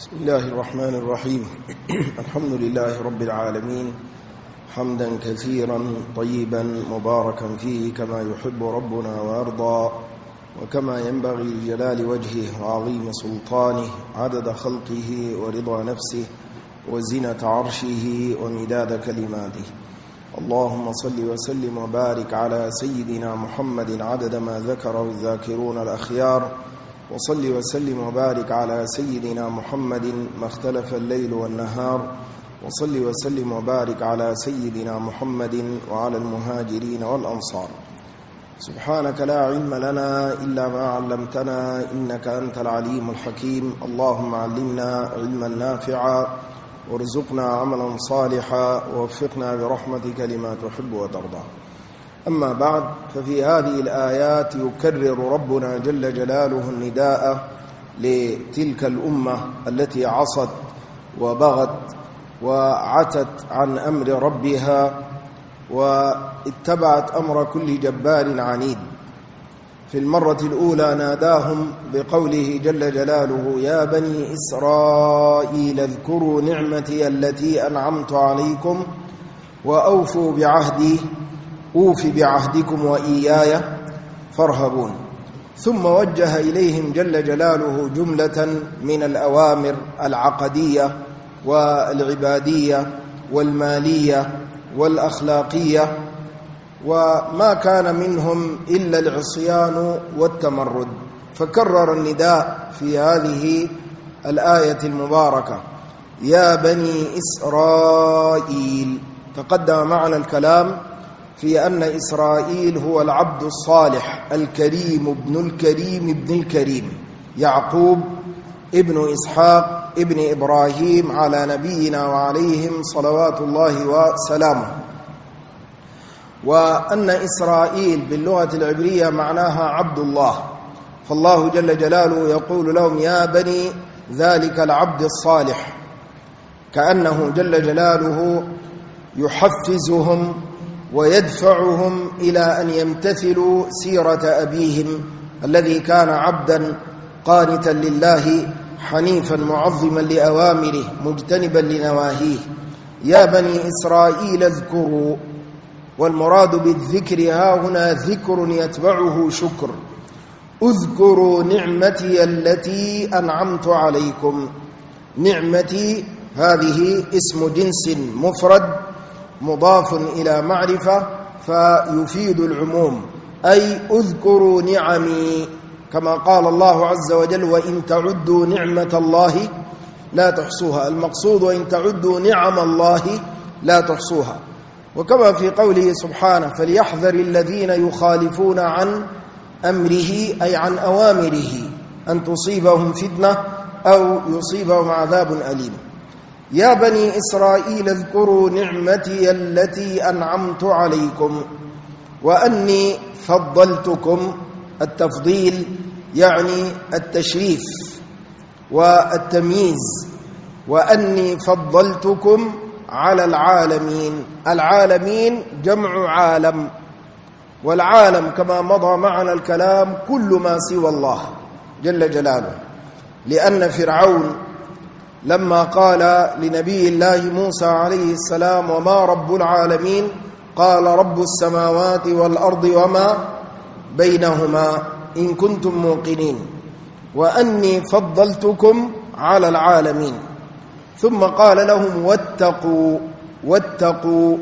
بسم الله الرحمن الرحيم. الحمد لله رب العالمين، حمدا كثيرا طيبا مباركا فيه كما يحب ربنا ويرضى، وكما ينبغي لجلال وجهه وعظيم سلطانه، عدد خلقه ورضا نفسه وزنة عرشه ومداد كلماته. اللهم صل وسلم وبارك على سيدنا محمد عدد ما ذكره الذاكرون الأخيار، وصل وسلم وبارك على سيدنا محمد ما اختلف الليل والنهار، وصل وسلم وبارك على سيدنا محمد وعلى المهاجرين والأنصار. سبحانك لا علم لنا إلا ما علمتنا إنك أنت العليم الحكيم. اللهم علمنا علما نافعا، وارزقنا عملا صالحا، ووفقنا برحمتك لما تحب وترضى. أما بعد، ففي هذه الآيات يكرر ربنا جل جلاله النداء لتلك الأمة التي عصت وبغت وعتت عن أمر ربها واتبعت أمر كل جبار عنيد. في المرة الأولى ناداهم بقوله جل جلاله: يا بني إسرائيل اذكروا نعمتي التي أنعمت عليكم وأوفوا بعهدي أوف بعهدكم وإياي فارهبون. ثم وجه إليهم جل جلاله جملة من الأوامر العقدية والعبادية والمالية والأخلاقية، وما كان منهم إلا العصيان والتمرد. فكرر النداء في هذه الآية المباركة: يا بني إسرائيل. تقدم معنا الكلام في أن إسرائيل هو العبد الصالح الكريم ابن الكريم ابن الكريم، يعقوب ابن إسحاق ابن إبراهيم على نبينا وعليهم صلوات الله وسلامه. وأن إسرائيل باللغة العبرية معناها عبد الله، فالله جل جلاله يقول لهم: يا بني ذلك العبد الصالح، كأنه جل جلاله يحفزهم ويدفعهم إلى أن يمتثلوا سيرة أبيهم الذي كان عبدا قانتا لله حنيفا معظما لأوامره مجتنبا لنواهيه. يا بني إسرائيل اذكروا، والمراد بالذكر ها هنا ذكر يتبعه شكر. اذكروا نعمتي التي أنعمت عليكم. نعمتي هذه اسم جنس مفرد مضاف إلى معرفة فيفيد العموم، أي اذكروا نعمي، كما قال الله عز وجل: وإن تعدوا نعمة الله لا تحصوها. المقصود وإن تعدوا نعم الله لا تحصوها. وكما في قوله سبحانه: فليحذر الذين يخالفون عن أمره، أي عن أوامره، أن تصيبهم فتنة أو يصيبهم عذاب أليم. يا بني إسرائيل اذكروا نعمتي التي أنعمت عليكم وأني فضلتكم. التفضيل يعني التشريف والتمييز، وأني فضلتكم على العالمين. العالمين جمع عالم، والعالم كما مضى معنا الكلام كل ما سوى الله جل جلاله، لأن فرعون لما قال لنبي الله موسى عليه السلام: وما رب العالمين؟ قال: رب السماوات والأرض وما بينهما إن كنتم موقنين، وأني فضلتكم على العالمين. ثم قال لهم: واتقوا. واتقوا،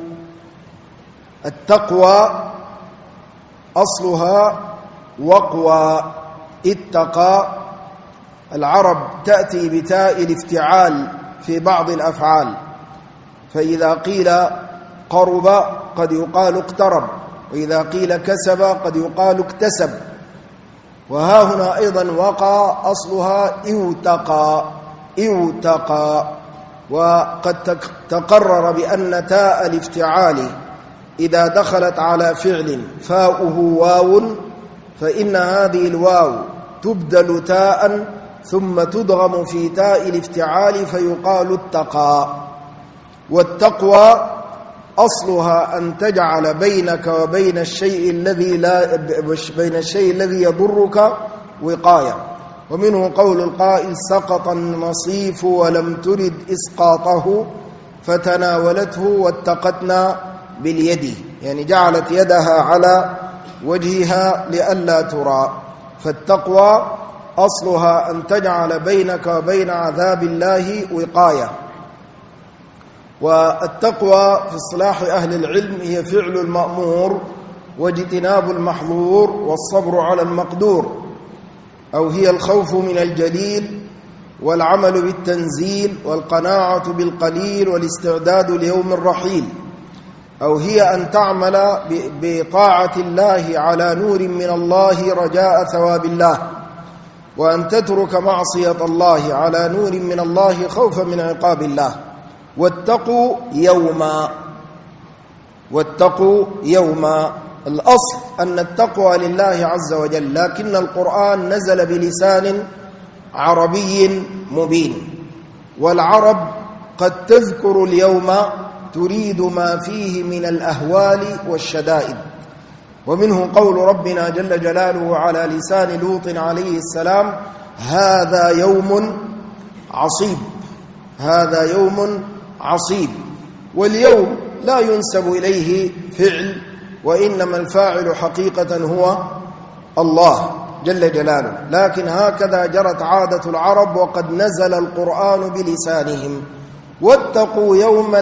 التقوى أصلها وقوى. اتقى، العرب تأتي بتاء الافتعال في بعض الأفعال، فإذا قيل قرب قد يقال اقترب، وإذا قيل كسب قد يقال اكتسب. وها هنا أيضا وقى أصلها اوتقى. اوتقى. وقد تقرر بأن تاء الافتعال إذا دخلت على فعل فاؤه واو، فإن هذه الواو تبدل تاء ثم تضغم في تاء الافتعال فيقال اتقى. والتقوى أصلها أن تجعل بينك وبين الشيء الذي يضرك وقاية. ومنه قول القائل سقط النصيف ولم ترد إسقاطه فتناولته واتقتنا باليد، يعني جعلت يدها على وجهها لئلا ترى. فالتقوى أصلها أن تجعل بينك وبين عذاب الله وقاية. والتقوى في اصطلاح أهل العلم هي فعل المأمور واجتناب المحظور والصبر على المقدور، أو هي الخوف من الجليل والعمل بالتنزيل والقناعة بالقليل والاستعداد ليوم الرحيل، أو هي أن تعمل بطاعة الله على نور من الله رجاء ثواب الله، وأن تترك معصية الله على نور من الله خوفا من عقاب الله. واتقوا يوما. الأصل أن التقوى لله عز وجل، لكن القرآن نزل بلسان عربي مبين، والعرب قد تذكر اليوم تريد ما فيه من الأهوال والشدائد. ومنه قول ربنا جل جلاله على لسان لوط عليه السلام هذا يوم عصيب. هذا يوم عصيب. واليوم لا ينسب إليه فعل، وإنما الفاعل حقيقة هو الله جل جلاله، لكن هكذا جرت عادة العرب وقد نزل القرآن بلسانهم. واتقوا يوما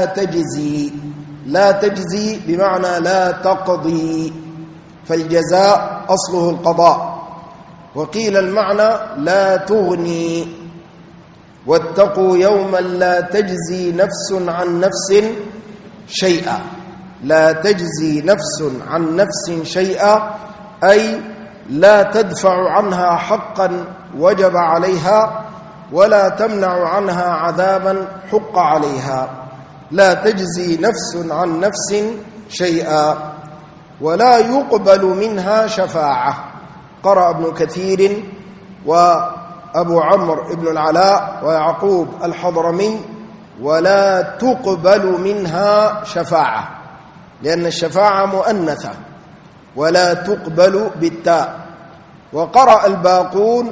لا تجزي بمعنى لا تقضي، فالجزاء أصله القضاء، وقيل المعنى لا تغني. واتقوا يوما لا تجزي نفس عن نفس شيئا. لا تجزي نفس عن نفس شيئا أي لا تدفع عنها حقا وجب عليها ولا تمنع عنها عذابا حق عليها. لا تجزي نفس عن نفس شيئا. ولا يقبل منها شفاعة. قرأ ابن كثير وأبو عمرو ابن العلاء ويعقوب الحضرمي ولا تقبل منها شفاعة، لأن الشفاعة مؤنثة، ولا تقبل بالتاء. وقرأ الباقون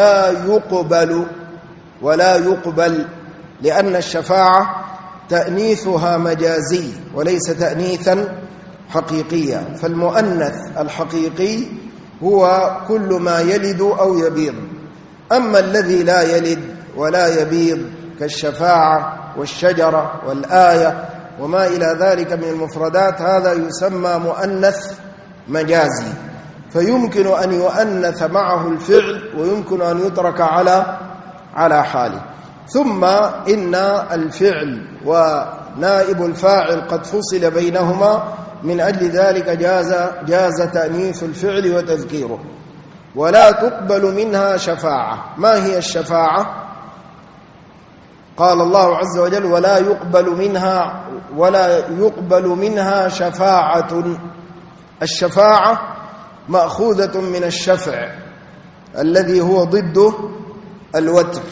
ولا يقبل لأن الشفاعة تأنيثها مجازي وليس تأنيثا حقيقيا، فالمؤنث الحقيقي هو كل ما يلد أو يبيض. أما الذي لا يلد ولا يبيض كالشفاعة والشجرة والآية وما إلى ذلك من المفردات، هذا يسمى مؤنث مجازي، فيمكن أن يؤنث معه الفعل ويمكن أن يترك على حاله. ثم إن الفعل ونائب الفاعل قد فصل بينهما، من أجل ذلك جاز تأنيث الفعل وتذكيره. ولا تقبل منها شفاعة. ما هي الشفاعة؟ قال الله عز وجل ولا يقبل منها شفاعة. الشفاعة مأخوذة من الشفع الذي هو ضد الوتر.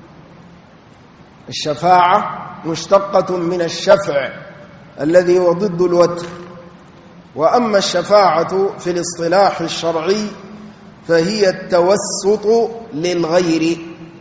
الشفاعة مشتقة من الشفع الذي هو ضد الوتر. وأما الشفاعة في الاصطلاح الشرعي فهي التوسط للغير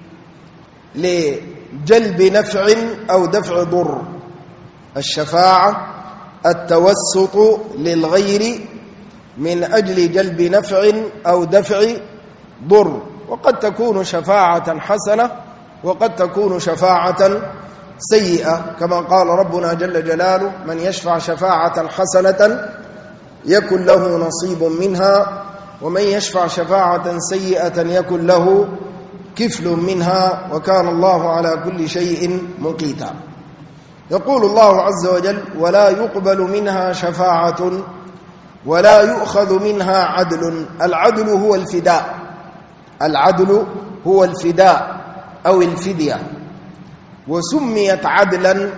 لجلب نفع أو دفع ضر. الشفاعة التوسط للغير من أجل جلب نفع أو دفع ضر، وقد تكون شفاعة حسنة وقد تكون شفاعة سيئة، كما قال ربنا جل جلاله من يشفع شفاعة حسنة يكن له نصيب منها ومن يشفع شفاعة سيئة يكن له كفل منها وكان الله على كل شيء مقيتا. يقول الله عز وجل ولا يقبل منها شفاعة ولا يؤخذ منها عدل. العدل هو الفداء. العدل هو الفداء أو الفدية، وسميت عدلا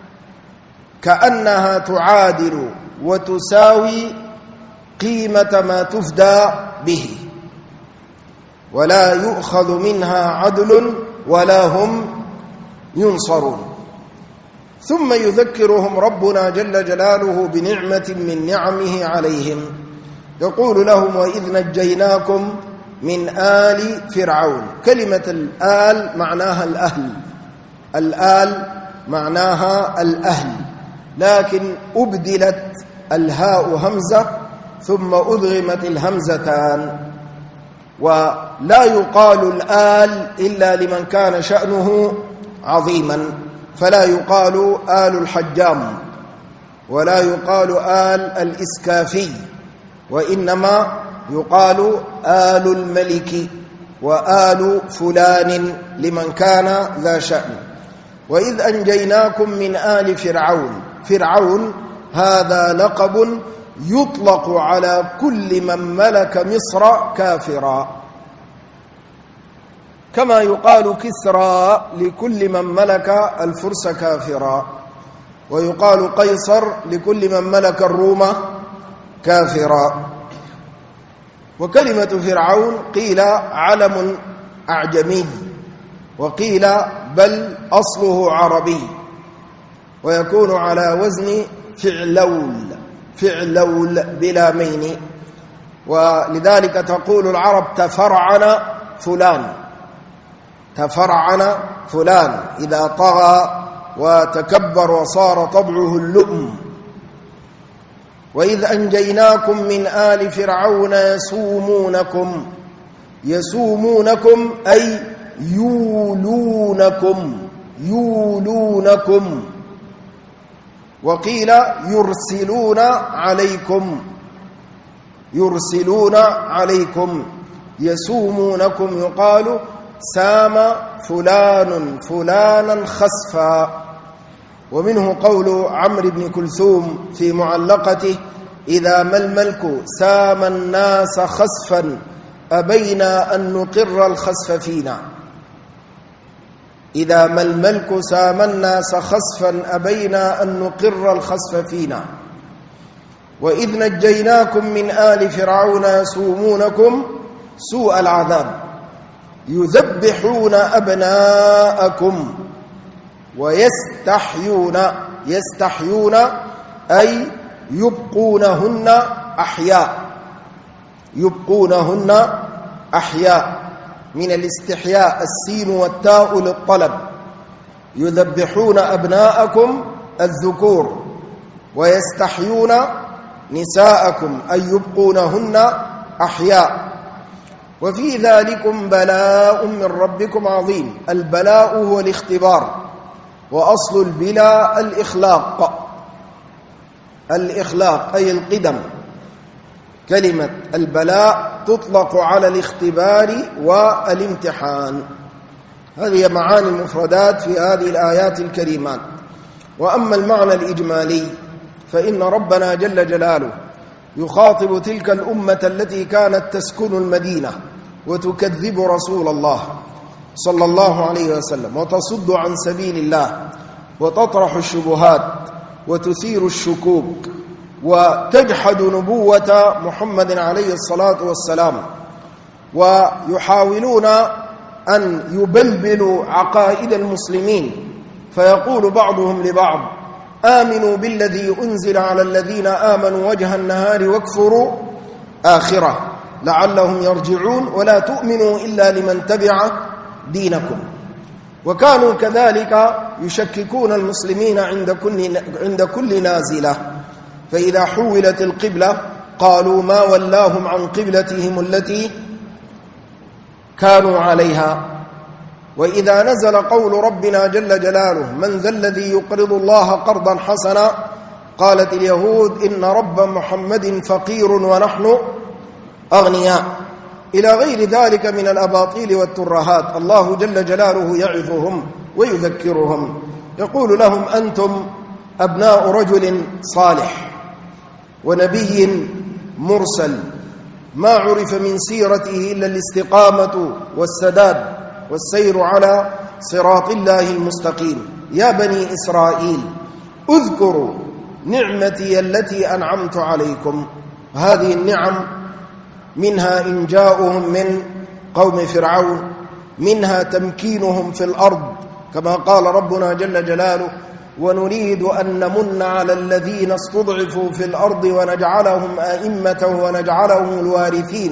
كأنها تعادل وتساوي قيمة ما تفدى به. ولا يؤخذ منها عدل ولا هم ينصرون. ثم يذكرهم ربنا جل جلاله بنعمة من نعمه عليهم، يقول لهم وإذ نجيناكم من آل فرعون. كلمة الآل معناها الأهل، الآل معناها الأهل، لكن أبدلت الهاء همزة ثم أدغمت الهمزتان. ولا يقال الآل إلا لمن كان شأنه عظيما، فلا يقال آل الحجام ولا يقال آل الإسكافي، وإنما يقال آل الملك وآل فلان لمن كان ذا شأن. وإذ أنجيناكم من آل فرعون. فرعون هذا لقب يطلق على كل من ملك مصر كافرا، كما يقال كسرى لكل من ملك الفرس كافرا، ويقال قيصر لكل من ملك الروم كافرا. وكلمة فرعون قيل علم أعجمي، وقيل بل أصله عربي، ويكون على وزن فعلول، فعلول بلا مين. ولذلك تقول العرب تفرعن فلان، تفرعن فلان إذا طغى وتكبر وصار طبعه اللؤم. وإذ أنجيناكم من آل فرعون يسومونكم، يسومونكم أي يولونكم، يولونكم. وقيل يرسلون عليكم، يرسلون عليكم. يسومونكم يقال سام فلان فلانا خسفا. ومنه قول عمرو بن كلثوم في معلقته: إذا ما الملك سام الناس خسفا أبينا أن نقر الخسف فينا. إذا ما الملك سام الناس خسفا أبينا أن نقر الخسف فينا. وإذ نجيناكم من آل فرعون يسومونكم سوء العذاب يذبحون أبناءكم ويستحيون، يستحيون أي يبقونهن أحياء، يبقونهن أحياء، من الاستحياء السين والتاء للطلب. يذبحون أبناءكم الذكور ويستحيون نساءكم أي يبقونهن أحياء. وفي ذلكم بلاء من ربكم عظيم. البلاء هو الاختبار، وأصل البلاء الإخلاق، الإخلاق أي القدم. كلمة البلاء تطلق على الاختبار والامتحان. هذه معاني المفردات في هذه الآيات الكريمات. وأما المعنى الإجمالي فإن ربنا جل جلاله يخاطب تلك الأمة التي كانت تسكن المدينة وتكذب رسول الله صلى الله عليه وسلم وتصد عن سبيل الله وتطرح الشبهات وتثير الشكوك وتجحد نبوة محمد عليه الصلاة والسلام، ويحاولون أن يبلبلوا عقائد المسلمين، فيقول بعضهم لبعض: آمنوا بالذي أنزل على الذين آمنوا وجه النهار واكفروا آخرة لعلهم يرجعون، ولا تؤمنوا إلا لمن تبع دينكم. وكانوا كذلك يشككون المسلمين عند كل نازلة، فإذا حولت القبلة قالوا ما ولاهم عن قبلتهم التي كانوا عليها. وإذا نزل قول ربنا جل جلاله: من ذا الذي يقرض الله قرضا حسنا، قالت اليهود إن رب محمد فقير ونحن أغنياء، إلى غير ذلك من الأباطيل والترهات. الله جل جلاله يعظهم ويذكرهم، يقول لهم: أنتم أبناء رجل صالح ونبي مرسل، ما عرف من سيرته إلا الاستقامة والسداد والسير على صراط الله المستقيم. يا بني إسرائيل اذكروا نعمتي التي أنعمت عليكم. هذه النعم منها إنجاؤهم من قوم فرعون، منها تمكينهم في الأرض كما قال ربنا جل جلاله: ونريد أن نمن على الذين استضعفوا في الأرض ونجعلهم أئمة ونجعلهم الوارثين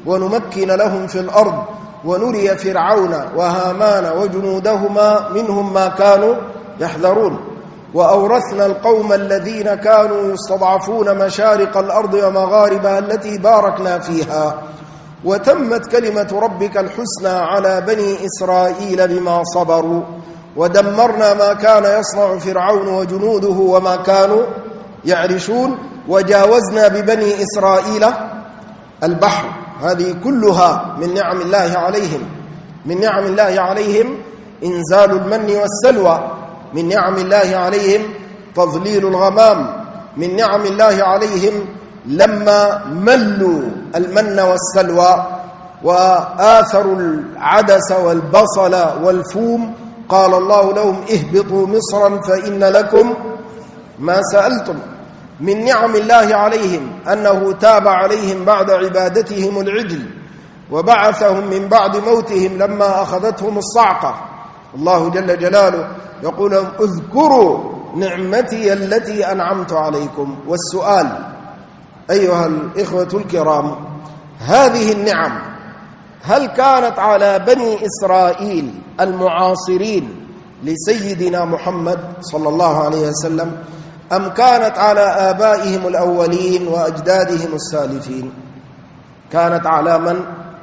ونمكن لهم في الأرض ونري فرعون وهامان وجنودهما منهم ما كانوا يحذرون وأورثنا القوم الذين كانوا يستضعفون مشارق الأرض ومغاربها التي باركنا فيها وتمت كلمة ربك الحسنى على بني إسرائيل بما صبروا ودمرنا ما كان يصنع فرعون وجنوده وما كانوا يعرشون وجاوزنا ببني إسرائيل البحر. هذه كلها من نعم الله عليهم. من نعم الله عليهم إنزال المن والسلوى، من نعم الله عليهم تظليل الغمام، من نعم الله عليهم لما ملوا المن والسلوى وآثروا العدس والبصل والفوم قال الله لهم اهبطوا مصرا فإن لكم ما سألتم. من نعم الله عليهم أنه تاب عليهم بعد عبادتهم العجل وبعثهم من بعد موتهم لما أخذتهم الصعقة. الله جل جلاله يقول لهم اذكروا نعمتي التي أنعمت عليكم. والسؤال أيها الإخوة الكرام، هذه النعم هل كانت على بني إسرائيل المعاصرين لسيدنا محمد صلى الله عليه وسلم أم كانت على آبائهم الأولين وأجدادهم السالفين؟ كانت على من؟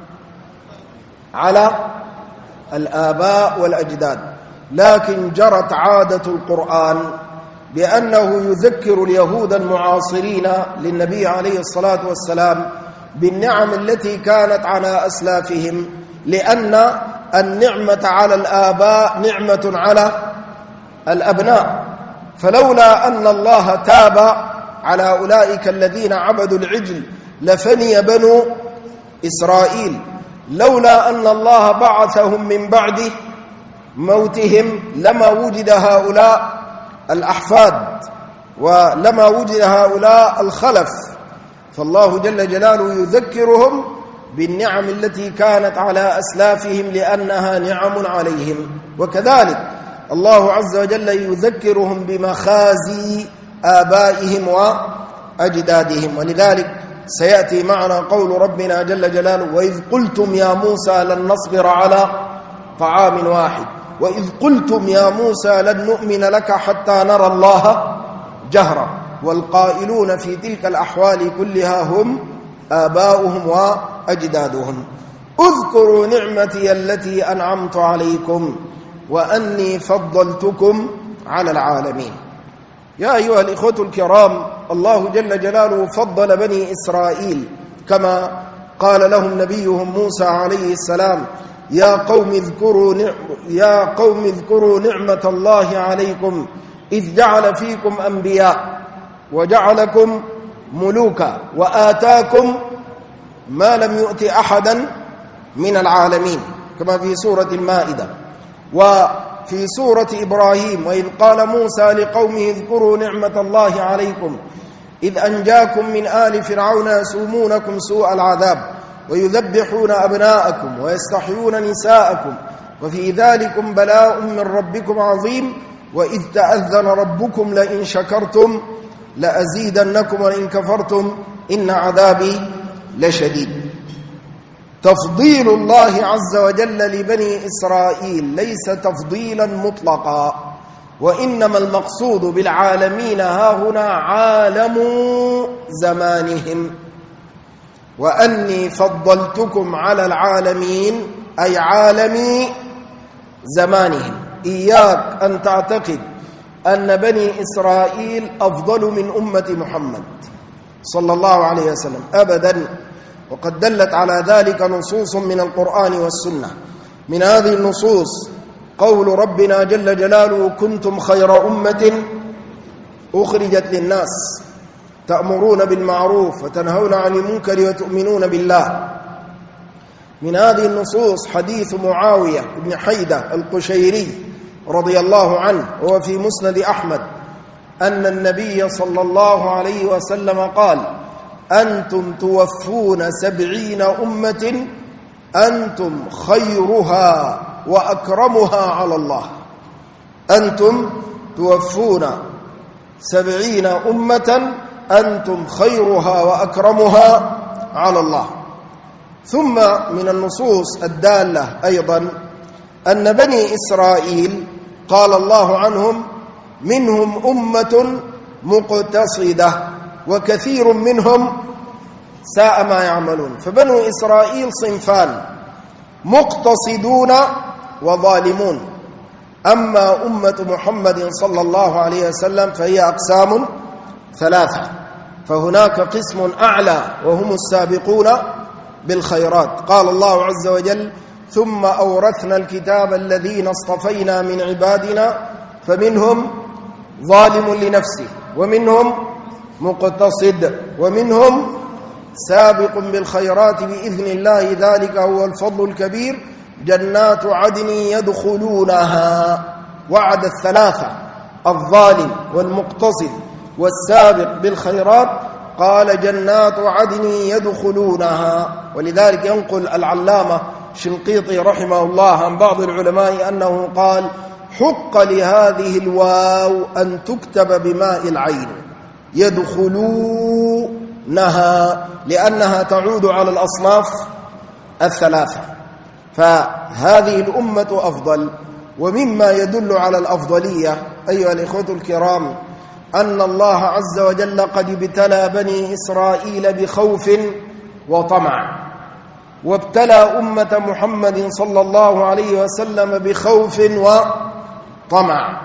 على الآباء والأجداد. لكن جرت عادة القرآن بأنه يذكر اليهود المعاصرين للنبي عليه الصلاة والسلام بالنعم التي كانت على أسلافهم، لأن النعمة على الآباء نعمة على الأبناء. فلولا أن الله تاب على أولئك الذين عبدوا العجل لفني بنو إسرائيل. لولا أن الله بعثهم من بعد موتهم لما وجد هؤلاء الأحفاد ولما وجد هؤلاء الخلف. فالله جل جلاله يذكرهم بالنعم التي كانت على أسلافهم لأنها نعم عليهم. وكذلك الله عز وجل يذكرهم بمخازي آبائهم وأجدادهم. ولذلك سيأتي معنا قول ربنا جل جلاله وإذ قلتم يا موسى لن نصبر على طعام واحد وإذ قلتم يا موسى لن نؤمن لك حتى نرى الله جهرا. والقائلون في تلك الأحوال كلها هم آباؤهم وأجدادهم. اذكروا نعمتي التي أنعمت عليكم وأني فضلتكم على العالمين. يا أيها الإخوة الكرام، الله جل جلاله فضل بني إسرائيل كما قال لهم نبيهم موسى عليه السلام يا قوم اذكروا نعمة الله عليكم إذ جعل فيكم أنبياء وجعلكم ملوكا وآتاكم ما لم يؤت أحدا من العالمين كما في سورة المائدة. وفي سورة إبراهيم وإذ قال موسى لقومه اذكروا نعمة الله عليكم إذ أنجاكم من آل فرعون يسومونكم سوء العذاب ويذبحون أبناءكم ويستحيون نساءكم وفي ذلكم بلاء من ربكم عظيم وإذ تأذن ربكم لئن شكرتم لأزيدنكم ولئن كفرتم إن عذابي لشديد. تفضيل الله عز وجل لبني إسرائيل ليس تفضيلا مطلقا، وإنما المقصود بالعالمين هاهنا عالم زمانهم. وأني فضلتكم على العالمين أي عالمي زمانهم. إياك أن تعتقد أن بني إسرائيل أفضل من أمة محمد صلى الله عليه وسلم أبدا، وقد دلت على ذلك نصوص من القرآن والسنة. من هذه النصوص قول ربنا جل جلاله كنتم خير أمة أخرجت للناس تأمرون بالمعروف وتنهون عن المنكر وتؤمنون بالله. من هذه النصوص حديث معاوية بن حيدة القشيري رضي الله عنه وهو في مسند أحمد أن النبي صلى الله عليه وسلم قال أنتم توفون 70 أمة أنتم خيرها وأكرمها على الله. أنتم توفون 70 أمة أنتم خيرها وأكرمها على الله. ثم من النصوص الدالة أيضا أن بني إسرائيل قال الله عنهم منهم أمة مقتصدة وكثير منهم ساء ما يعملون. فبنو إسرائيل صنفان: مقتصدون وظالمون. أما أمة محمد صلى الله عليه وسلم فهي أقسام ثلاثة، فهناك قسم أعلى وهم السابقون بالخيرات. قال الله عز وجل: ثم أورثنا الكتاب الذين اصطفينا من عبادنا فمنهم ظالم لنفسه ومنهم مقتصد ومنهم سابق بالخيرات بإذن الله ذلك هو الفضل الكبير جنات عدن يدخلونها. وعد الثلاثة الظالم والمقتصد والسابق بالخيرات قال جنات عدن يدخلونها. ولذلك ينقل العلامة شنقيطي رحمه الله عن بعض العلماء أنه قال: حق لهذه الواو أن تكتب بماء العين يدخلونها، لأنها تعود على الأصناف الثلاثة. فهذه الأمة أفضل. ومما يدل على الأفضلية أيها الإخوة الكرام أن الله عز وجل قد ابتلى بني إسرائيل بخوف وطمع، وابتلى أمة محمد صلى الله عليه وسلم بخوف وطمع،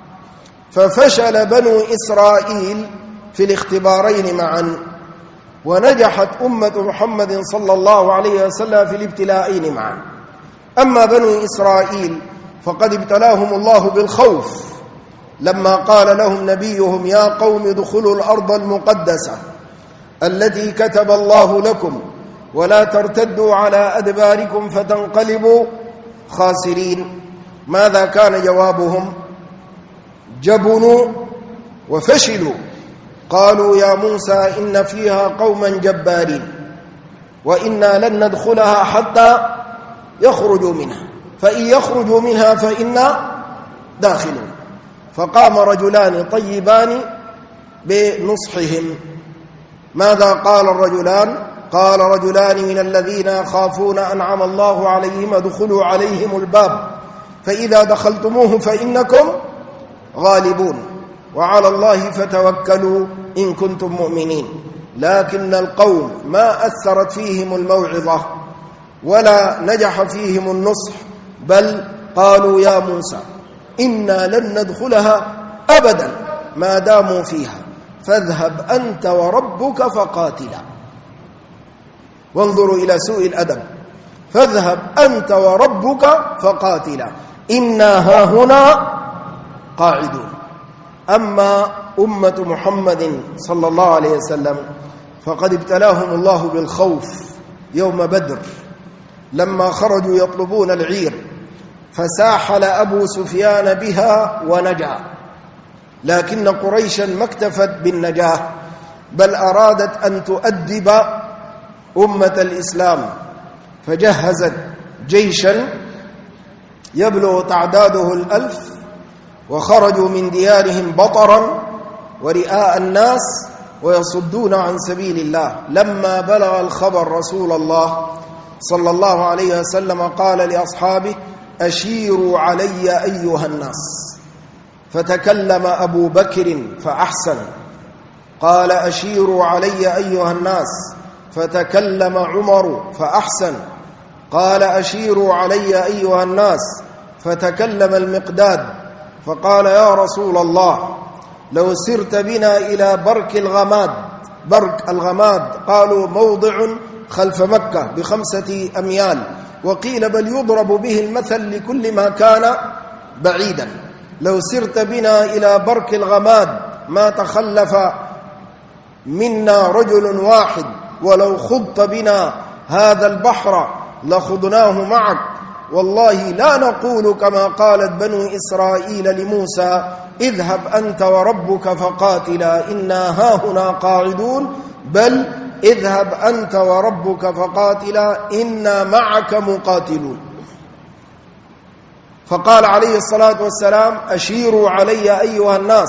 ففشل بنو إسرائيل في الاختبارين معا، ونجحت أمة محمد صلى الله عليه وسلم في الابتلاءين معا. أما بنو إسرائيل فقد ابتلاهم الله بالخوف لما قال لهم نبيهم: يا قوم ادخلوا الأرض المقدسة التي كتب الله لكم ولا ترتدوا على أدباركم فتنقلبوا خاسرين. ماذا كان جوابهم؟ جبنوا وفشلوا. قالوا: يا موسى إن فيها قوما جبارين وإنا لن ندخلها حتى يخرجوا منها، فإن يخرجوا منها فإنا داخلون. فقام رجلان طيبان بنصحهم. ماذا قال الرجلان؟ قال رجلان من الذين يخافون أنعم الله عليهم ادخلوا عليهم الباب فإذا دخلتموه فإنكم غالبون وعلى الله فتوكلوا إن كنتم مؤمنين. لكن القوم ما أثرت فيهم الموعظة ولا نجح فيهم النصح، بل قالوا: يا موسى إنا لن ندخلها أبدا ما داموا فيها فاذهب أنت وربك فقاتلا. وانظروا إلى سوء الأدب: فاذهب أنت وربك فقاتلا إنا هاهنا قاعدون. أما أمة محمد صلى الله عليه وسلم فقد ابتلاهم الله بالخوف يوم بدر لما خرجوا يطلبون العير، فساحل أبو سفيان بها ونجا، لكن قريشا ما اكتفت بالنجاة بل أرادت أن تؤدب أمة الإسلام، فجهزت جيشا يبلغ تعداده 1000 وخرجوا من ديارهم بطرا ورئاء الناس ويصدون عن سبيل الله. لما بلغ الخبر رسول الله صلى الله عليه وسلم قال لأصحابه: أشيروا علي أيها الناس. فتكلم أبو بكر فأحسن، قال: أشيروا علي أيها الناس. فتكلم عمر فأحسن، قال: أشيروا علي أيها الناس. فتكلم المقداد فقال: يا رسول الله لو سرت بنا إلى برك الغماد. برك الغماد قالوا موضع خلف مكة ب5 أميال، وقيل بل يضرب به المثل لكل ما كان بعيدا. لو سرت بنا إلى برك الغماد ما تخلف منا رجل واحد، ولو خضت بنا هذا البحر لخضناه معك. والله لا نقول كما قالت بنو إسرائيل لموسى: اذهب أنت وربك فقاتلا إنا هاهنا قاعدون، بل اذهب أنت وربك فقاتلا إنا معك مقاتلون. فقال عليه الصلاة والسلام: أشيروا علي أيها الناس.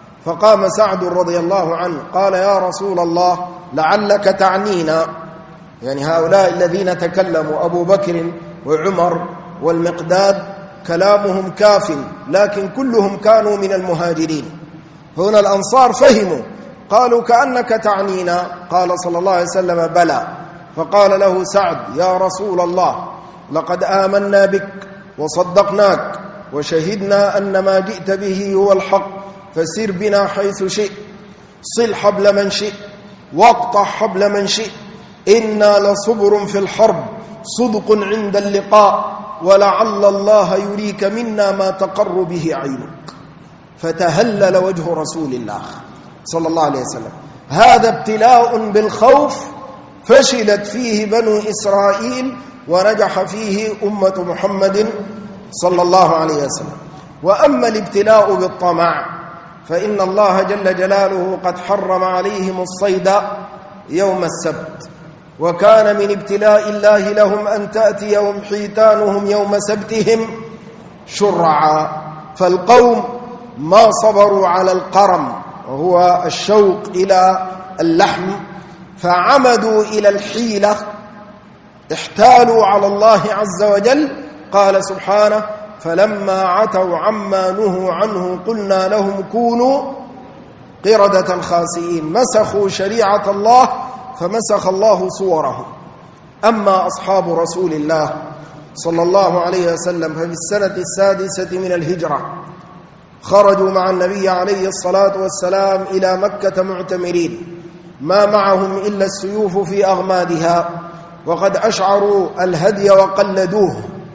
فقام سعد رضي الله عنه قال: يا رسول الله لعلك تعنينا. يعني هؤلاء الذين تكلموا أبو بكر وعمر والمقداد كلامهم كاف، لكن كلهم كانوا من المهاجرين. هنا الأنصار فهموا، قالوا كأنك تعنينا، قال صلى الله عليه وسلم بلى. فقال له سعد يا رسول الله لقد آمنا بك وصدقناك وشهدنا أن ما جئت به هو الحق، فسر بنا حيث شئت، صل حبل من شئت واقطع حبل من شئت، إنا لصبر في الحرب صدق عند اللقاء، ولعل الله يريك منا ما تقر به عينك. فتهلل وجه رسول الله صلى الله عليه وسلم. هذا ابتلاء بالخوف فشلت فيه بنو إسرائيل ونجح فيه أمة محمد صلى الله عليه وسلم. وأما الابتلاء بالطمع فإن الله جل جلاله قد حرم عليهم الصيد يوم السبت، وكان من ابتلاء الله لهم أن تأتيهم حيتانهم يوم سبتهم شرعا، فالقوم ما صبروا على القرم وهو الشوق إلى اللحم، فعمدوا إلى الحيلة، احتالوا على الله عز وجل. قال سبحانه فلما عتوا عما نهوا عنه قلنا لهم كونوا قردة خاسئين، مسخوا شريعة الله فمسخ الله صورهم. أما أصحاب رسول الله صلى الله عليه وسلم ففي السنة 6 من الهجرة خرجوا مع النبي عليه الصلاة والسلام إلى مكة معتمرين، ما معهم إلا السيوف في أغمادها، وقد أشعروا الهدي وقلدوه،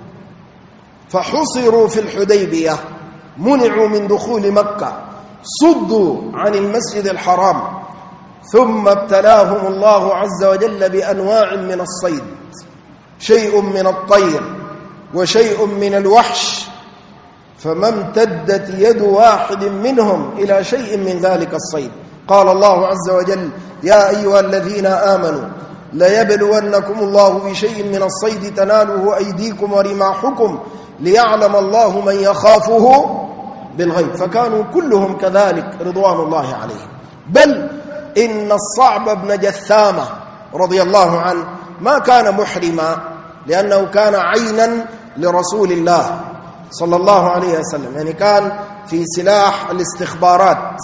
فحصروا في الحديبية، منعوا من دخول مكة، صدوا عن المسجد الحرام، ثم ابتلاهم الله عز وجل بأنواع من الصيد، شيء من الطير وشيء من الوحش، فما امتدت يد واحد منهم إلى شيء من ذلك الصيد. قال الله عز وجل يا أيها الذين آمنوا ليبلونكم الله بشيء من الصيد تناله أيديكم ورماحكم ليعلم الله من يخافه بالغيب. فكانوا كلهم كذلك رضوان الله عليهم. بل إن الصعب بن جثامة رضي الله عنه ما كان محرما، لأنه كان عينا لرسول الله صلى الله عليه وسلم، يعني كان في سلاح الاستخبارات.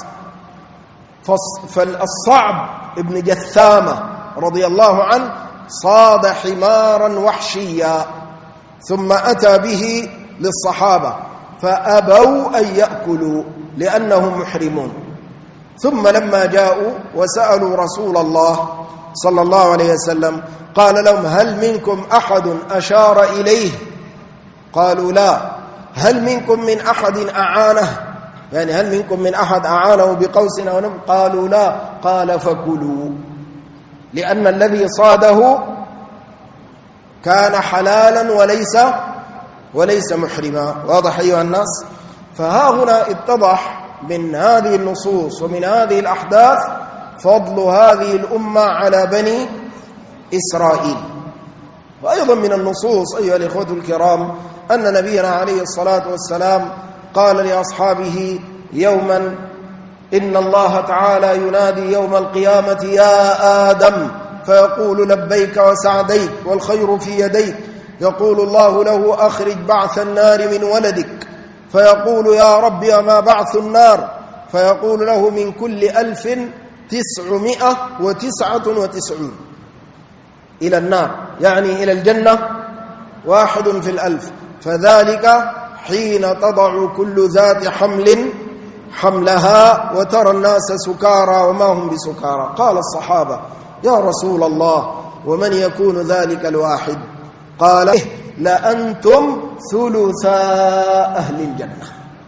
فالصعب بن جثامة رضي الله عنه صاد حمارا وحشيا ثم أتى به للصحابة فأبوا أن يأكلوا لأنهم محرمون. ثم لما جاءوا وسألوا رسول الله صلى الله عليه وسلم قال لهم هل منكم أحد أشار إليه؟ قالوا لا. هل منكم من أحد أعانه؟ يعني هل منكم من أحد أعانه بقوس أو نبل؟ قالوا لا. قال فكلوا، لأن الذي صاده كان حلالا وليس محرما. واضح أيها الناس؟ فها هنا اتضح من هذه النصوص ومن هذه الأحداث فضل هذه الأمة على بني إسرائيل. وأيضا من النصوص أيها الإخوة الكرام أن نبينا عليه الصلاة والسلام قال لأصحابه يوما إن الله تعالى ينادي يوم القيامة يا آدم فيقول لبيك وسعديك والخير في يديك، يقول الله له أخرج بعث النار من ولدك، فيقول يا رب ما بعث النار؟ فيقول له من كل 1999 إلى النار، يعني إلى الجنة 1 في 1000. فذلك حين تضع كل ذات حمل حملها وترى الناس سكارى وما هم بسكارى. قال الصحابة يا رسول الله ومن يكون ذلك الواحد؟ قال لأنتم ثلثا أهل الجنة.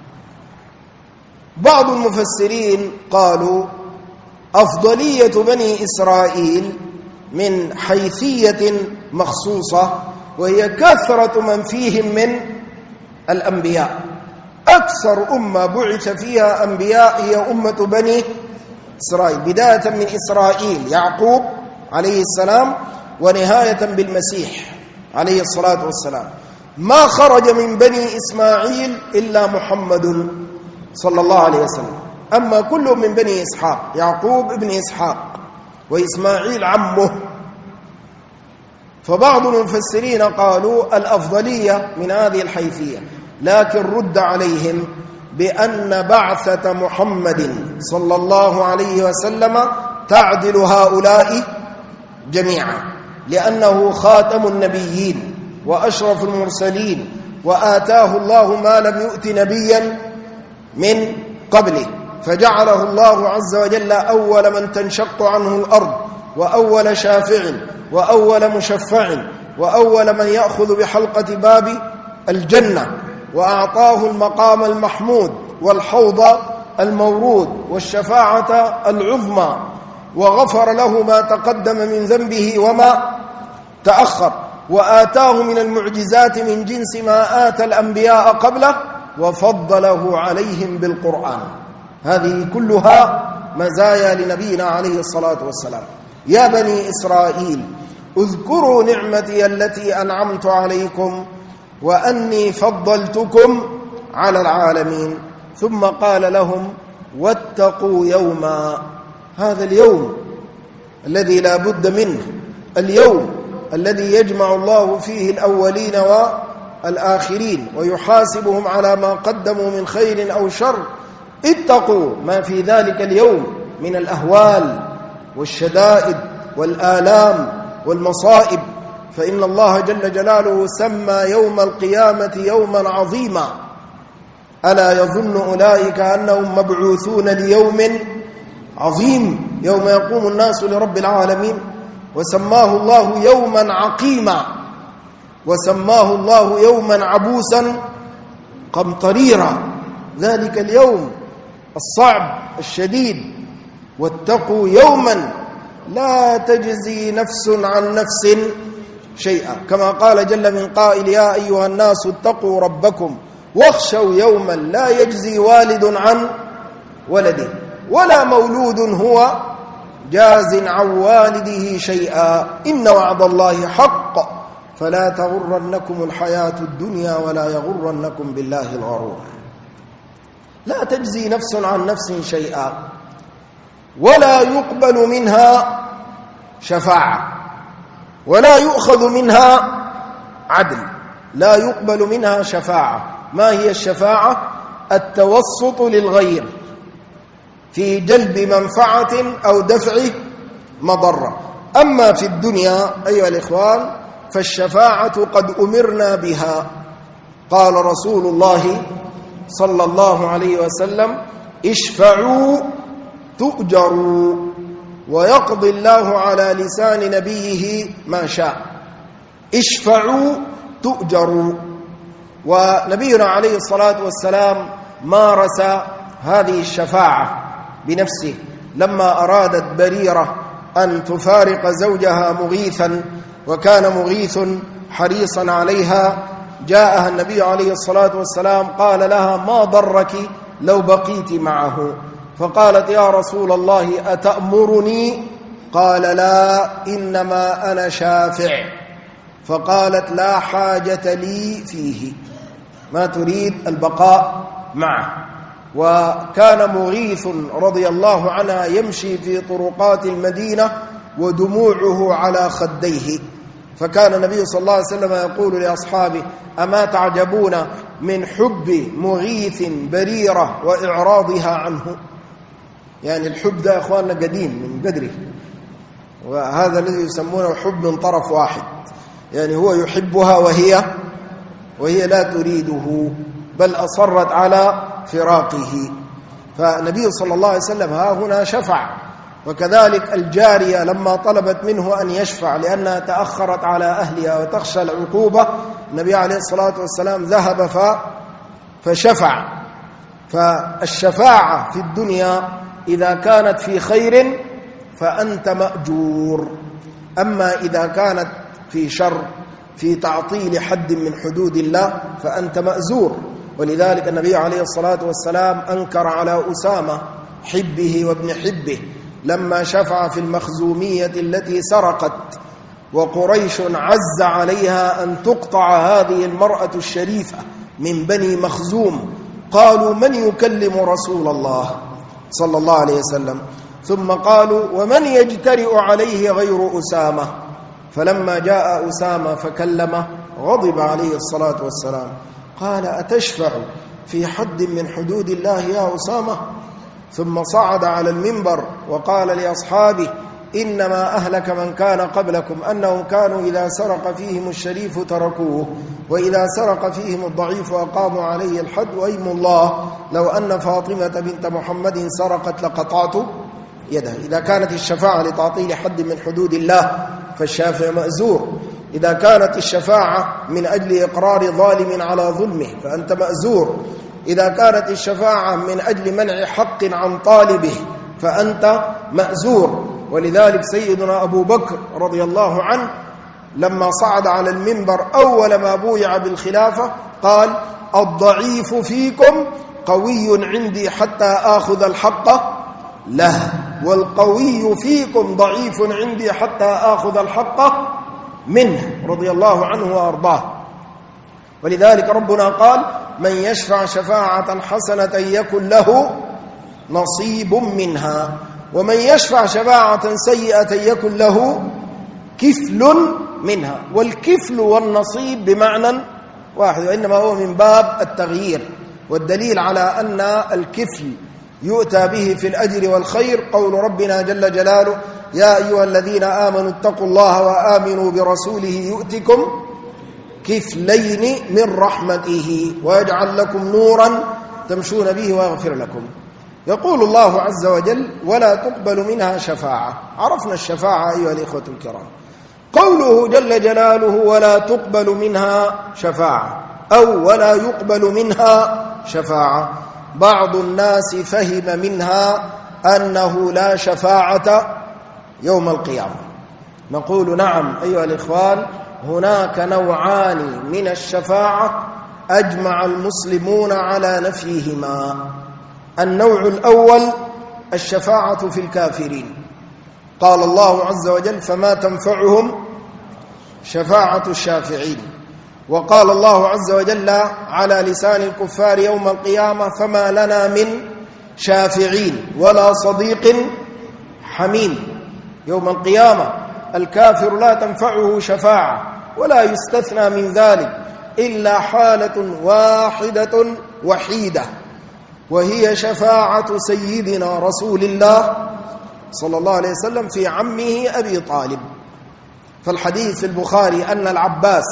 بعض المفسرين قالوا أفضلية بني إسرائيل من حيثية مخصوصة، وهي كثرة من فيهم من الأنبياء. أكثر أمة بعث فيها أنبياء هي أمة بني إسرائيل، بداية من إسرائيل يعقوب عليه السلام ونهاية بالمسيح عليه الصلاة والسلام. ما خرج من بني إسماعيل إلا محمد صلى الله عليه وسلم، أما كلهم من بني إسحاق، يعقوب ابن إسحاق وإسماعيل عمه. فبعض المفسرين قالوا الأفضلية من هذه الحيثية، لكن رد عليهم بأن بعثة محمد صلى الله عليه وسلم تعدل هؤلاء جميعا، لأنه خاتم النبيين وأشرف المرسلين، وآتاه الله ما لم يؤت نبيا من قبله، فجعله الله عز وجل أول من تنشق عنه الأرض، وأول شافع، وأول مشفع، وأول من يأخذ بحلقة باب الجنة، وأعطاه المقام المحمود والحوض المورود والشفاعة العظمى، وغفر له ما تقدم من ذنبه وما تأخر، وآتاه من المعجزات من جنس ما آتى الأنبياء قبله، وفضله عليهم بالقرآن. هذه كلها مزايا لنبينا عليه الصلاة والسلام. يا بني إسرائيل اذكروا نعمتي التي أنعمت عليكم وأني فضلتكم على العالمين. ثم قال لهم واتقوا يوما، هذا اليوم الذي لا بد منه، اليوم الذي يجمع الله فيه الأولين والآخرين ويحاسبهم على ما قدموا من خير أو شر. اتقوا ما في ذلك اليوم من الأهوال والشدائد والآلام والمصائب، فإن الله جل جلاله سمى يوم القيامة يوما عظيما. ألا يظن أولئك أنهم مبعوثون ليوم عظيم يوم يقوم الناس لرب العالمين. وسماه الله يوما عقيما، وسماه الله يوما عبوسا قمطريرا، ذلك اليوم الصعب الشديد. واتقوا يوما لا تجزي نفس عن نفس شيئا، كما قال جل من قائل يا أيها الناس اتقوا ربكم واخشوا يوما لا يجزي والد عن ولده ولا مولود هو جاز عن والده شيئا، إن وعد الله حق فلا تغرنكم الحياة الدنيا ولا يغرنكم بالله الغرور. لا تجزي نفس عن نفس شيئا، ولا يقبل منها شفاعة، ولا يؤخذ منها عدل، لا يقبل منها شفاعة. ما هي الشفاعة؟ التوسط للغير في جلب منفعة أو دفع مضرة. أما في الدنيا أيها الإخوان فالشفاعة قد أمرنا بها. قال رسول الله صلى الله عليه وسلم اشفعوا تؤجروا، ويقضي الله على لسان نبيه ما شاء. اشفعوا تؤجروا. ونبينا عليه الصلاة والسلام مارس هذه الشفاعة بنفسه لما أرادت بريرة أن تفارق زوجها مغيثا، وكان مغيث حريصا عليها. جاءها النبي عليه الصلاة والسلام قال لها ما ضرك لو بقيت معه؟ فقالت يا رسول الله أتأمرني؟ قال لا، إنما أنا شافع. فقالت لا حاجة لي فيه، ما تريد البقاء معه. وكان مغيث رضي الله عنها يمشي في طرقات المدينة ودموعه على خديه، فكان النبي صلى الله عليه وسلم يقول لأصحابه أما تعجبون من حب مغيث بريرة وإعراضها عنه؟ يعني الحب ده يا أخواننا قديم من بدري، وهذا الذي يسمونه حب من طرف واحد، يعني هو يحبها وهي لا تريده، بل أصرت على فراقه. فالنبي صلى الله عليه وسلم ها هنا شفع. وكذلك الجارية لما طلبت منه أن يشفع لأنها تأخرت على أهلها وتخشى العقوبة، النبي عليه الصلاة والسلام ذهب فشفع. فالشفاعة في الدنيا إذا كانت في خير فأنت مأجور، أما إذا كانت في شر في تعطيل حد من حدود الله فأنت مأزور. ولذلك النبي عليه الصلاة والسلام أنكر على أسامة حبه وابن حبه لما شفع في المخزومية التي سرقت، وقريش عز عليها أن تقطع هذه المرأة الشريفة من بني مخزوم. قالوا من يكلم رسول الله صلى الله عليه وسلم؟ ثم قالوا ومن يجترئ عليه غير أسامة؟ فلما جاء أسامة فكلمه غضب عليه الصلاة والسلام، قال: أتشفع في حد من حدود الله يا أسامة؟ ثم صعد على المنبر وقال لأصحابه: إنما أهلك من كان قبلكم أنهم كانوا إذا سرق فيهم الشريف تركوه، وإذا سرق فيهم الضعيف أقاموا عليه الحد، وأيم الله لو أن فاطمة بنت محمد سرقت لقطعت يدها. إذا كانت الشفاعة لتعطيل حد من حدود الله فالشافع مأزور، إذا كانت الشفاعة من أجل إقرار ظالم على ظلمه فأنت مأزور، إذا كانت الشفاعة من أجل منع حق عن طالبه فأنت مأزور. ولذلك سيدنا أبو بكر رضي الله عنه لما صعد على المنبر أول ما بويع بالخلافة قال: الضعيف فيكم قوي عندي حتى آخذ الحق له، والقوي فيكم ضعيف عندي حتى آخذ الحق منه، رضي الله عنه وأرضاه. ولذلك ربنا قال: من يشفع شفاعة حسنة يكن له نصيب منها، ومن يشفع شفاعة سيئة يكن له كفل منها. والكفل والنصيب بمعنى واحد، وإنما هو من باب التغيير. والدليل على أن الكفل يؤتى به في الأجر والخير قول ربنا جل جلاله: يا أيها الذين آمنوا اتقوا الله وآمنوا برسوله يؤتكم كفلين من رحمته ويجعل لكم نورا تمشون به ويغفر لكم. يقول الله عز وجل: ولا تقبل منها شفاعة. عرفنا الشفاعة أيها الإخوة الكرام. قوله جل جلاله ولا تقبل منها شفاعة أو ولا يقبل منها شفاعة، بعض الناس فهم منها أنه لا شفاعة يوم القيامة. نقول: نعم أيها الإخوان، هناك نوعان من الشفاعة أجمع المسلمون على نفيهما. النوع الأول الشفاعة في الكافرين، قال الله عز وجل: فما تنفعهم شفاعة الشافعين. وقال الله عز وجل على لسان الكفار يوم القيامة: فما لنا من شافعين ولا صديق حميم. يوم القيامة الكافر لا تنفعه شفاعة، ولا يستثنى من ذلك إلا حالة واحدة وحيدة، وهي شفاعة سيدنا رسول الله صلى الله عليه وسلم في عمه أبي طالب. فالحديث في البخاري أن العباس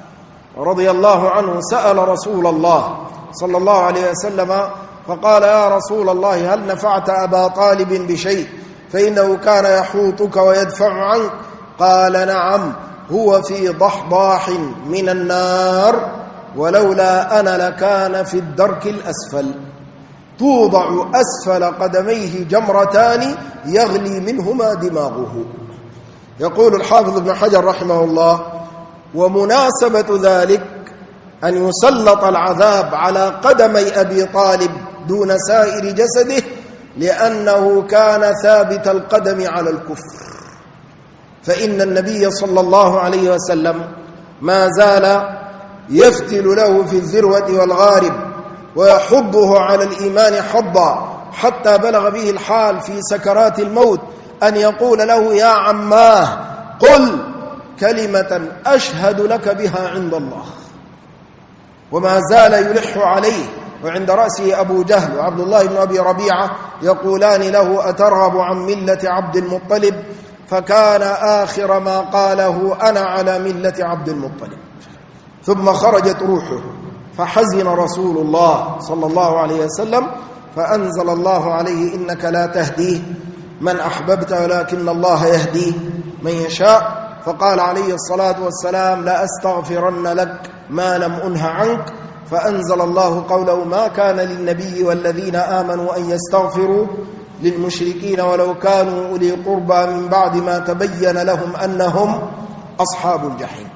رضي الله عنه سأل رسول الله صلى الله عليه وسلم فقال: يا رسول الله، هل نفعت أبا طالب بشيء؟ فإنه كان يحوطك ويدفع عنك. قال: نعم، هو في ضحضاح من النار، ولولا أنا لكان في الدرك الأسفل، توضع أسفل قدميه جمرتان يغلي منهما دماغه. يقول الحافظ ابن حجر رحمه الله: ومناسبة ذلك أن يسلط العذاب على قدمي أبي طالب دون سائر جسده، لأنه كان ثابت القدم على الكفر. فإن النبي صلى الله عليه وسلم ما زال يفتل له في الذروة والغارب ويحضه على الإيمان حضا، حتى بلغ به الحال في سكرات الموت أن يقول له: يا عماه، قل كلمة أشهد لك بها عند الله. وما زال يلح عليه، وعند رأسه أبو جهل وعبد الله بن أبي ربيعة يقولان له: أترغب عن ملة عبد المطلب؟ فكان آخر ما قاله: أنا على ملة عبد المطلب. ثم خرجت روحه، فحزن رسول الله صلى الله عليه وسلم، فأنزل الله عليه: إنك لا تهدي من أحببت ولكن الله يهدي من يشاء. فقال عليه الصلاة والسلام: لأستغفرن لك ما لم أنه عنك. فأنزل الله قوله: ما كان للنبي والذين آمنوا أن يستغفروا للمشركين ولو كانوا أولي قربى من بعد ما تبين لهم أنهم أصحاب الجحيم.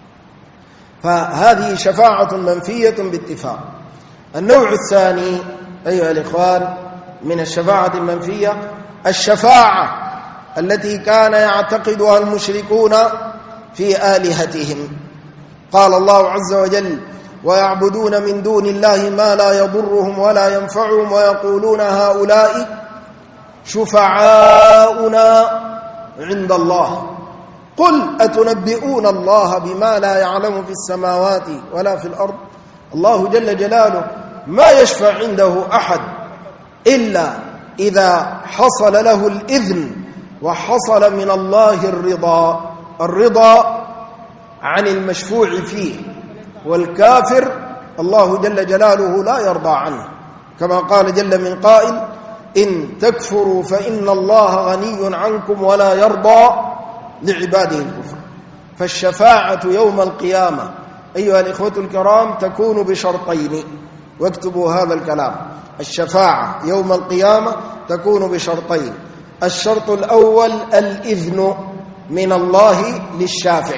فهذه شفاعة منفية باتفاق. النوع الثاني أيها الإخوان من الشفاعة المنفية الشفاعة التي كان يعتقدها المشركون في آلهتهم. قال الله عز وجل: ويعبدون من دون الله ما لا يضرهم ولا ينفعهم ويقولون هؤلاء شفعاؤنا عند الله. قل أتنبئون الله بما لا يعلم في السماوات ولا في الأرض. الله جل جلاله ما يشفع عنده أحد إلا إذا حصل له الإذن وحصل من الله الرضا عن المشفوع فيه. والكافر الله جل جلاله لا يرضى عنه، كما قال جل من قائل: إن تكفروا فإن الله غني عنكم ولا يرضى لعباده الكفر. فالشفاعة يوم القيامة أيها الإخوة الكرام تكون بشرطين، واكتبوا هذا الكلام: الشفاعة يوم القيامة تكون بشرطين. الشرط الأول الإذن من الله للشافع،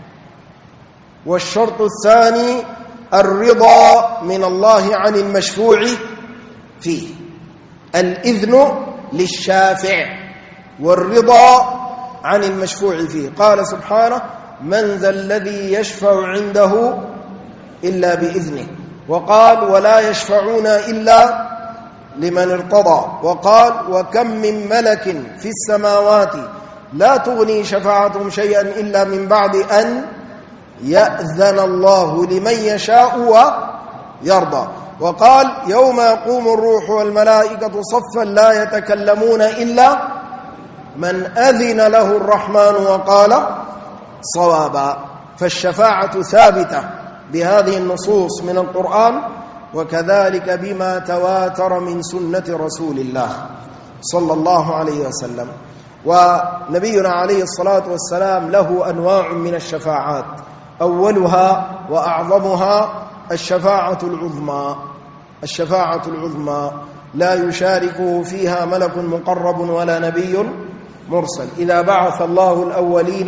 والشرط الثاني الرضا من الله عن المشفوع فيه. الإذن للشافع والرضا عن المشفوع فيه. قال سبحانه: من ذا الذي يشفع عنده إلا بإذنه. وقال: ولا يشفعون إلا لمن ارتضى. وقال: وكم من ملك في السماوات لا تغني شفاعتهم شيئا إلا من بعد أن يأذن الله لمن يشاء ويرضى. وقال: يوم يقوم الروح والملائكة صفا لا يتكلمون إلا من أذن له الرحمن وقال صوابا. فالشفاعة ثابتة بهذه النصوص من القرآن، وكذلك بما تواتر من سنة رسول الله صلى الله عليه وسلم. ونبينا عليه الصلاة والسلام له أنواع من الشفاعات، أولها وأعظمها الشفاعة العظمى. الشفاعة العظمى لا يشاركه فيها ملك مقرب ولا نبي مرسل. إذا بعث الله الأولين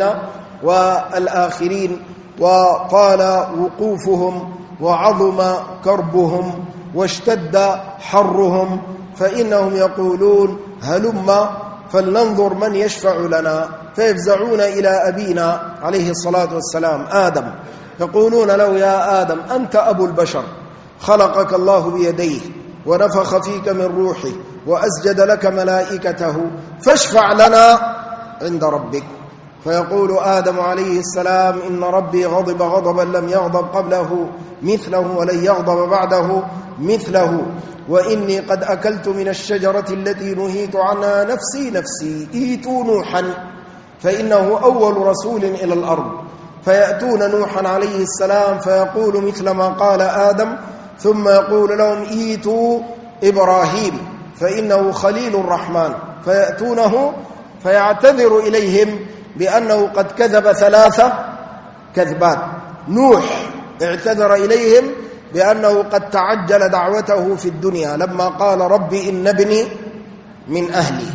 والآخرين وطال وقوفهم وعظم كربهم واشتد حرهم، فإنهم يقولون: هلم فلننظر من يشفع لنا. فيفزعون إلى أبينا عليه الصلاة والسلام آدم، يقولون له: يا آدم أنت أبو البشر، خلقك الله بيديه ونفخ فيك من روحه وأسجد لك ملائكته، فاشفع لنا عند ربك. فيقول آدم عليه السلام: إن ربي غضب غضبا لم يغضب قبله مثله ولن يغضب بعده مثله، وإني قد أكلت من الشجرة التي نهيت عنها نفسي نفسي، إيتوا نوحا فإنه أول رسول إلى الأرض. فيأتون نوحا عليه السلام فيقول مثل ما قال آدم، ثم يقول لهم: إيتوا إبراهيم فإنه خليل الرحمن. فيأتونه فيعتذر إليهم بأنه قد كذب 3 كذبات. نوح اعتذر إليهم بأنه قد تعجل دعوته في الدنيا لما قال: ربي إن ابني من أهلي.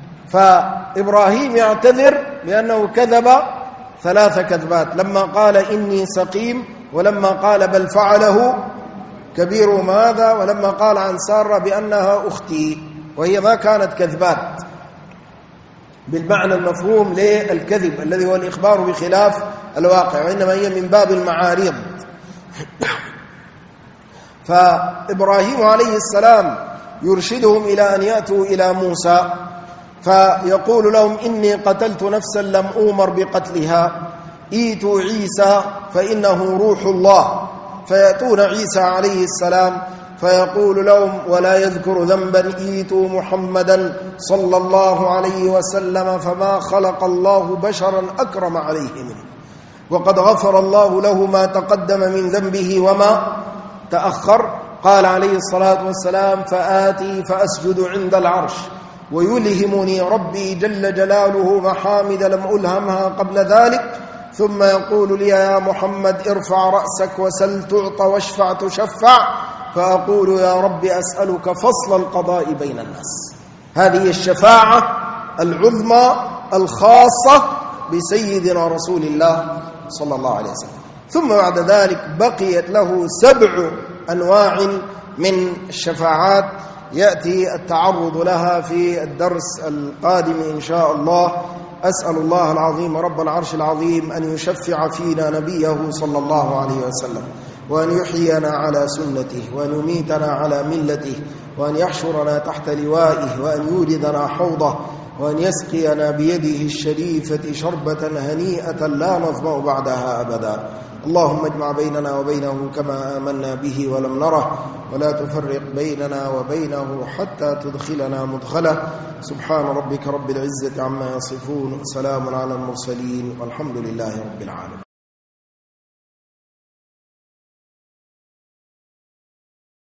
فإبراهيم يعتذر بأنه كذب 3 كذبات، لما قال: إني سقيم، ولما قال: بل فعله كبيرهم هذا، ولما قال عن سارة بأنها أختي، وهي ما كانت كذبات بالمعنى المفهوم للكذب الذي هو الإخبار بخلاف الواقع، وإنما هي من باب المعارض. فإبراهيم عليه السلام يرشدهم إلى أن يأتوا إلى موسى، فيقول لهم: إني قتلت نفسا لم أؤمر بقتلها، إيتوا عيسى فإنه روح الله. فيأتون عيسى عليه السلام فيقول لهم ولا يذكر ذنبا: إيتوا محمدا صلى الله عليه وسلم فما خلق الله بشرا أكرم عليه منه، وقد غفر الله له ما تقدم من ذنبه وما تأخر. قال عليه الصلاة والسلام: فآتي فأسجد عند العرش، ويلهمني ربي جل جلاله محامد لم ألهمها قبل ذلك، ثم يقول لي: يا محمد ارفع رأسك وسل تعطى واشفع تشفع، فأقول: يا رب أسألك فصل القضاء بين الناس. هذه الشفاعة العظمى الخاصة بسيدنا رسول الله صلى الله عليه وسلم. ثم بعد ذلك بقيت له 7 أنواع من الشفاعات يأتي التعرض لها في الدرس القادم إن شاء الله. أسأل الله العظيم رب العرش العظيم أن يشفع فينا نبيه صلى الله عليه وسلم، وأن يحيينا على سنته، وأن يميتنا على ملته، وأن يحشرنا تحت لوائه، وأن يوردنا حوضه، وأن يسقينا بيده الشريفة شربة هنيئة لا نظمأ بعدها أبدا. اللهم اجمع بيننا وبينه كما آمنا به ولم نره، ولا تفرق بيننا وبينه حتى تدخلنا مدخله. سبحان ربك رب العزة عما يصفون، سلام على المرسلين، والحمد لله رب العالمين.